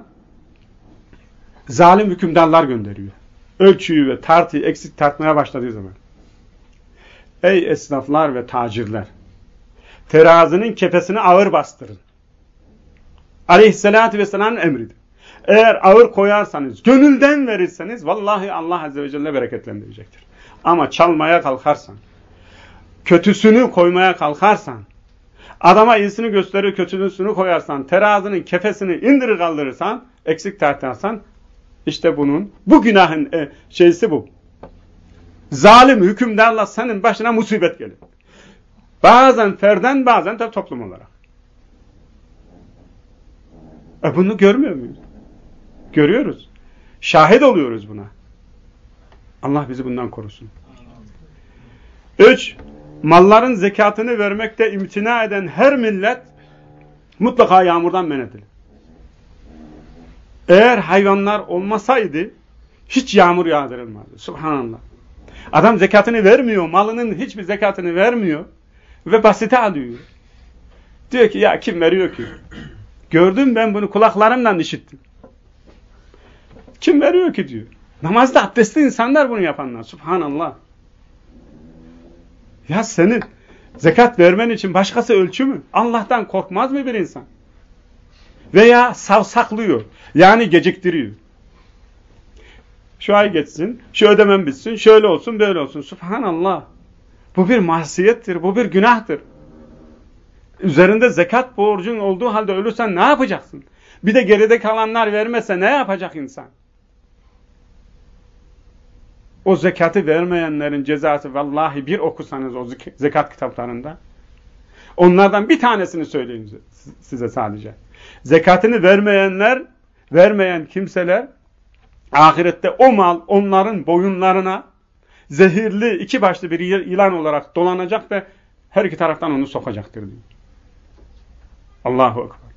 zalim hükümdarlar gönderiyor. Ölçüyü ve tartıyı eksik tartmaya başladığı zaman. Ey esnaflar ve tacirler! Terazinin kefesini ağır bastırın. Aleyhisselatü Vesselam'ın emridir. Eğer ağır koyarsanız, gönülden verirseniz, vallahi Allah Azze ve Celle bereketlendirecektir. Ama çalmaya kalkarsan, kötüsünü koymaya kalkarsan, adama iyisini gösterir, kötüsünü koyarsan, terazinin kefesini indirir kaldırırsan, eksik tartarsan, işte bunun, bu günahın e, şeysi bu. Zalim hükümdarla senin başına musibet gelir. Bazen ferden, bazen de toplum olarak. E bunu görmüyor muyuz? Görüyoruz. Şahit oluyoruz buna. Allah bizi bundan korusun. Üç, malların zekatını vermekte imtina eden her millet mutlaka yağmurdan men edilir. Eğer hayvanlar olmasaydı hiç yağmur yağdırılmazdı. Subhanallah. Adam zekatını vermiyor, malının hiçbir zekatını vermiyor ve basite alıyor. Diyor ki ya kim veriyor ki? Gördüm ben bunu kulaklarımla işittim. Kim veriyor ki diyor. Namazda abdestli insanlar bunu yapanlar. Subhanallah. Ya senin zekat vermen için başkası ölçü mü? Allah'tan korkmaz mı bir insan? Veya savsaklıyor. Yani geciktiriyor. Şu ay geçsin, şu ödemem bitsin, şöyle olsun, böyle olsun. Subhanallah. Bu bir masiyettir, bu bir günahtır. Üzerinde zekat borcun olduğu halde ölürsen ne yapacaksın? Bir de geride kalanlar vermezse ne yapacak insan? O zekatı vermeyenlerin cezası vallahi bir okusanız o zekat kitaplarında. Onlardan bir tanesini söyleyeyim size sadece. Zekatını vermeyenler, vermeyen kimseler ahirette o mal onların boyunlarına zehirli iki başlı bir yılan olarak dolanacak ve her iki taraftan onu sokacaktır diyor. Allahu Ekber.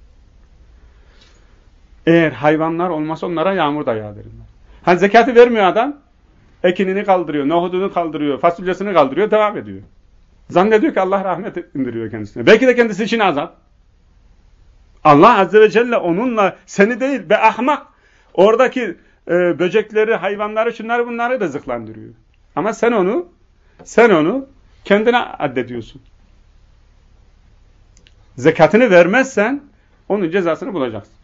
Eğer hayvanlar olmasa onlara yağmur da yağdırırlar. Hani zekatı vermiyor adam, ekinini kaldırıyor, nohudunu kaldırıyor, fasulyesini kaldırıyor, devam ediyor. Zannediyor ki Allah rahmet indiriyor kendisine. Belki de kendisi için azap. Allah Azze ve Celle onunla seni değil be ahmak, oradaki e, böcekleri, hayvanları, şunları bunları da rızıklandırıyor. Ama sen onu, sen onu kendine addediyorsun. Zekatını vermezsen onun cezasını bulacaksın.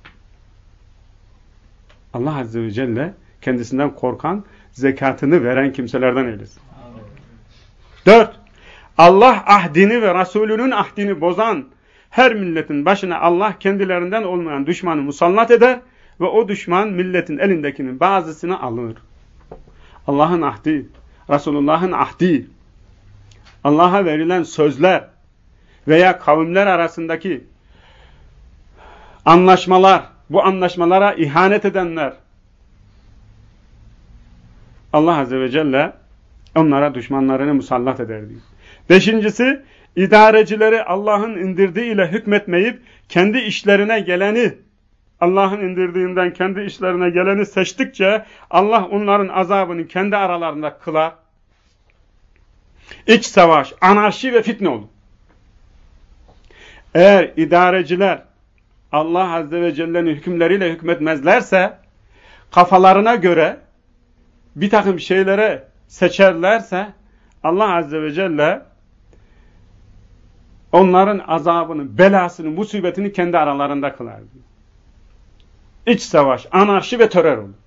Allah Azze ve Celle kendisinden korkan, zekatını veren kimselerden eylesin. Dört, Allah ahdini ve Resulünün ahdini bozan her milletin başına Allah kendilerinden olmayan düşmanı musallat eder ve o düşman milletin elindekinin bazısını alır. Allah'ın ahdi, Resulullah'ın ahdi, Allah'a verilen sözler veya kavimler arasındaki anlaşmalar, bu anlaşmalara ihanet edenler, Allah Azze ve Celle onlara düşmanlarını musallat eder diyor. Beşincisi, idarecileri Allah'ın indirdiğiyle hükmetmeyip kendi işlerine geleni, Allah'ın indirdiğinden kendi işlerine geleni seçtikçe Allah onların azabını kendi aralarında kılar. İç savaş, anarşi ve fitne olur. Eğer idareciler Allah Azze ve Celle'nin hükümleriyle hükmetmezlerse, kafalarına göre bir takım şeylere seçerlerse, Allah Azze ve Celle onların azabını, belasını, musibetini kendi aralarında kılar. İç savaş, anarşi ve terör olur.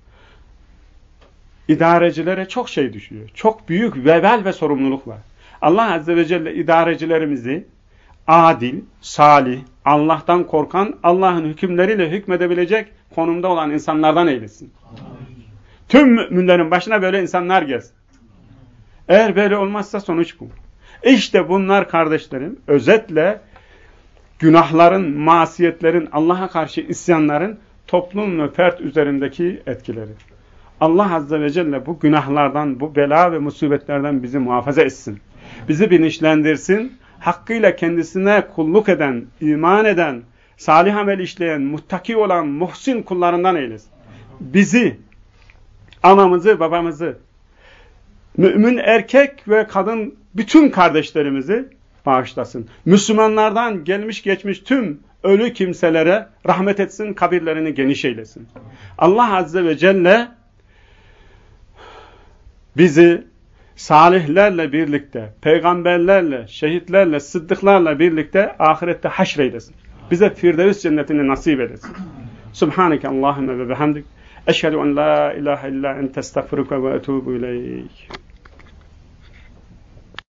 İdarecilere çok şey düşüyor. Çok büyük vebal ve sorumluluk var. Allah Azze ve Celle idarecilerimizi adil, salih, Allah'tan korkan, Allah'ın hükümleriyle hükmedebilecek konumda olan insanlardan eylesin. Amin. Tüm müminlerin başına böyle insanlar gelsin. Eğer böyle olmazsa sonuç bu. İşte bunlar kardeşlerim, özetle günahların, masiyetlerin, Allah'a karşı isyanların toplum ve fert üzerindeki etkileri. Allah Azze ve Celle bu günahlardan, bu bela ve musibetlerden bizi muhafaza etsin. Bizi bilinçlendirsin. Hakkıyla kendisine kulluk eden, iman eden, salih amel işleyen, muttaki olan, muhsin kullarından eylesin. Bizi, anamızı, babamızı, mümin erkek ve kadın bütün kardeşlerimizi bağışlasın. Müslümanlardan gelmiş geçmiş tüm ölü kimselere rahmet etsin, kabirlerini geniş eylesin. Allah Azze ve Celle bizi salihlerle birlikte, peygamberlerle, şehitlerle, sıddıklarla birlikte ahirette haşreylesin. Bize Firdevs cennetini nasip edesin. Subhaneke Allahümme ve bihamdik. Eşhedü en la ilahe illa ente estağfiruke ve etûbü ileyk.